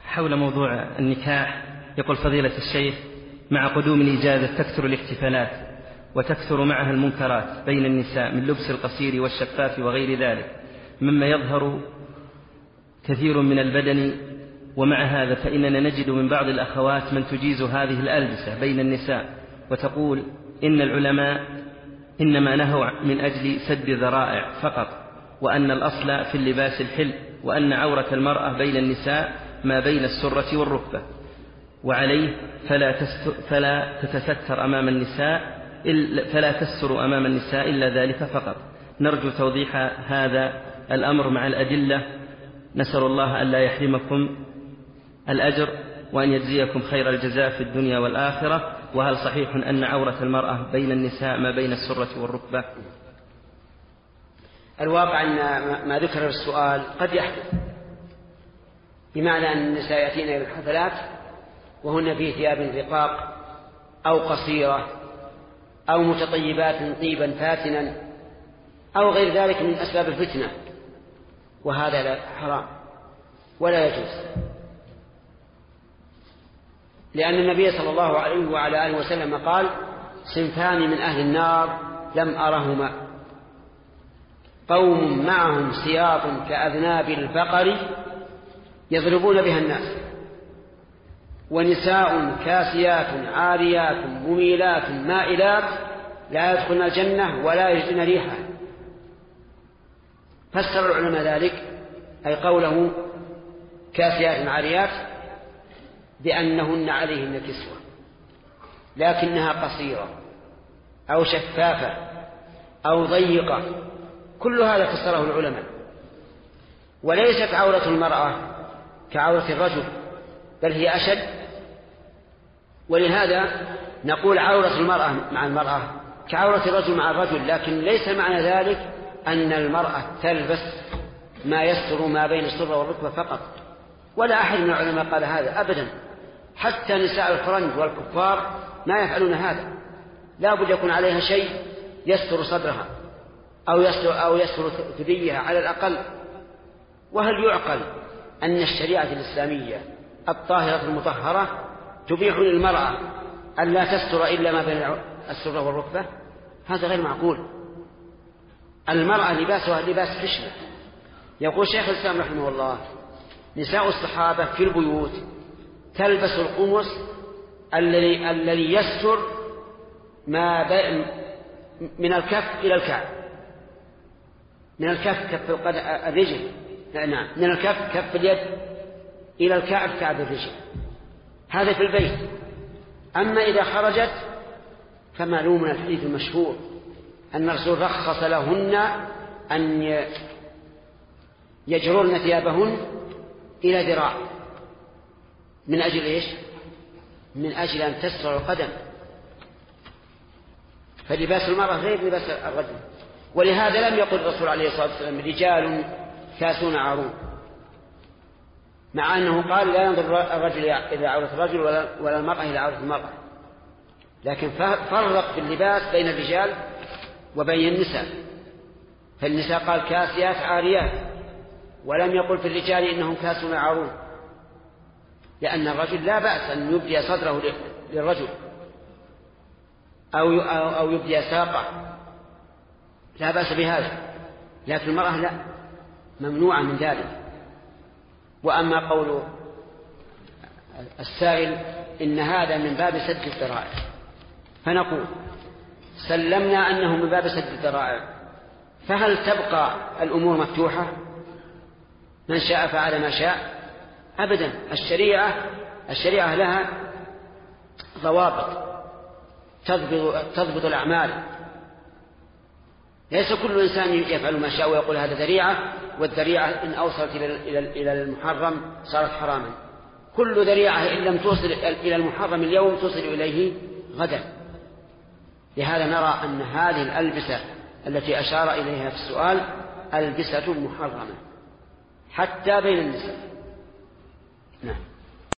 حول موضوع النكاح. يقول فضيلة الشيخ: مع قدوم الإجازة تكثر الاحتفالات وتكثر معها المنكرات بين النساء من لبس القصير والشفاف وغير ذلك، مما يظهر كثير من البدن. ومع هذا فإننا نجد من بعض الأخوات من تجيز هذه الألبسة بين النساء وتقول إن العلماء إنما نهوا من أجل سد ذرائع فقط، وأن الأصل في اللباس الحل، وأن عورة المرأة بين النساء ما بين السرة والركبة، وعليه فلا تستر أمام النساء إلا ذلك فقط. نرجو توضيح هذا الأمر مع الأدلة. نسأل الله ألا يحرمكم الأجر وأن يجزيكم خير الجزاء في الدنيا والآخرة. وهل صحيح أن عورة المرأة بين النساء ما بين السرة والركبة؟ الواقع أن ما ذكر في السؤال قد يحدث، بمعنى أن النساء يأتين إلى الحفلات وهن في ثياب رقاق أو قصيرة أو متطيبات طيبا فاتنا أو غير ذلك من أسباب الفتنة، وهذا حرام ولا يجوز، لأن النبي صلى الله عليه وعلى آله وسلم قال: صنفان من أهل النار لم أرهما، قوم معهم سياط كأذناب البقر يضربون بها الناس، ونساء كاسيات عاريات مميلات مائلات لا يدخلن الجنة ولا يجدن ريحها. فسر العلماء ذلك، أي قوله كاسيات عاريات، بأنهن عليهن كسوة لكنها قصيرة أو شفافة أو ضيقة، كل هذا فسره العلماء. وليست عورة المرأة كعورة الرجل، بل هي أشد، ولهذا نقول عورة المرأة مع المرأة كعورة الرجل مع الرجل، لكن ليس معنى ذلك أن المرأة تلبس ما يستر ما بين السرة والركبة فقط، ولا أحد من العلماء قال هذا أبدا. حتى نساء الفرنج والكفار ما يفعلون هذا، لا بد يكون عليها شيء يستر صدرها أو يستر ثديها على الأقل. وهل يعقل أن الشريعة الإسلامية الطاهرة المطهرة تبيح للمرأة أن لا تستر إلا ما بين السرة والركبة؟ هذا غير معقول. المرأة لباسها لباس حشمة. يقول شيخ الإسلام رحمه الله: نساء الصحابة في البيوت تلبس القمص الذي يستر ما من الكف إلى الكعب، من الكف كف الرجل، نعم، من الكف كف اليد إلى الكعب كعب الرجل، هذا في البيت. أما إذا خرجت فمعلوم من الحديث المشهور أن الرسول رخص لهن أن يجررن ثيابهن إلى ذراع. من أجل إيش؟ من أجل أن تستر القدم. فلباس المرأة غير لباس الرجل. ولهذا لم يقل الرسول عليه الصلاة والسلام: رجال كاسون عارون، مع أنه قال: لا ينظر الرجل إلى عورة الرجل ولا المرأة إلى عورة المرأة، لكن فرق في اللباس بين الرجال وبين النساء. فالنساء قال كاسيات عاريات، ولم يقل في الرجال إنهم كاسون عارون، لأن الرجل لا بأس أن يبدي صدره للرجل أو يبدي ساقه، لا بأس بهذا، لكن المرأة لا، ممنوعة من ذلك. وأما قول السائل إن هذا من باب سد الذرائع، فنقول: سلمنا أنه من باب سد الذرائع، فهل تبقى الأمور مفتوحة؟ من شاء فعل ما شاء؟ أبدا. الشريعة لها ضوابط تضبط الأعمال. ليس كل إنسان يفعل ما شاء ويقول هذا ذريعة، والذريعة إن أوصلت إلى المحرم صارت حراما. كل ذريعة إن لم توصل إلى المحرم اليوم توصل إليه غدا. لهذا نرى أن هذه الألبسة التي أشار إليها في السؤال ألبسة محرمة حتى بين النساء. نعم.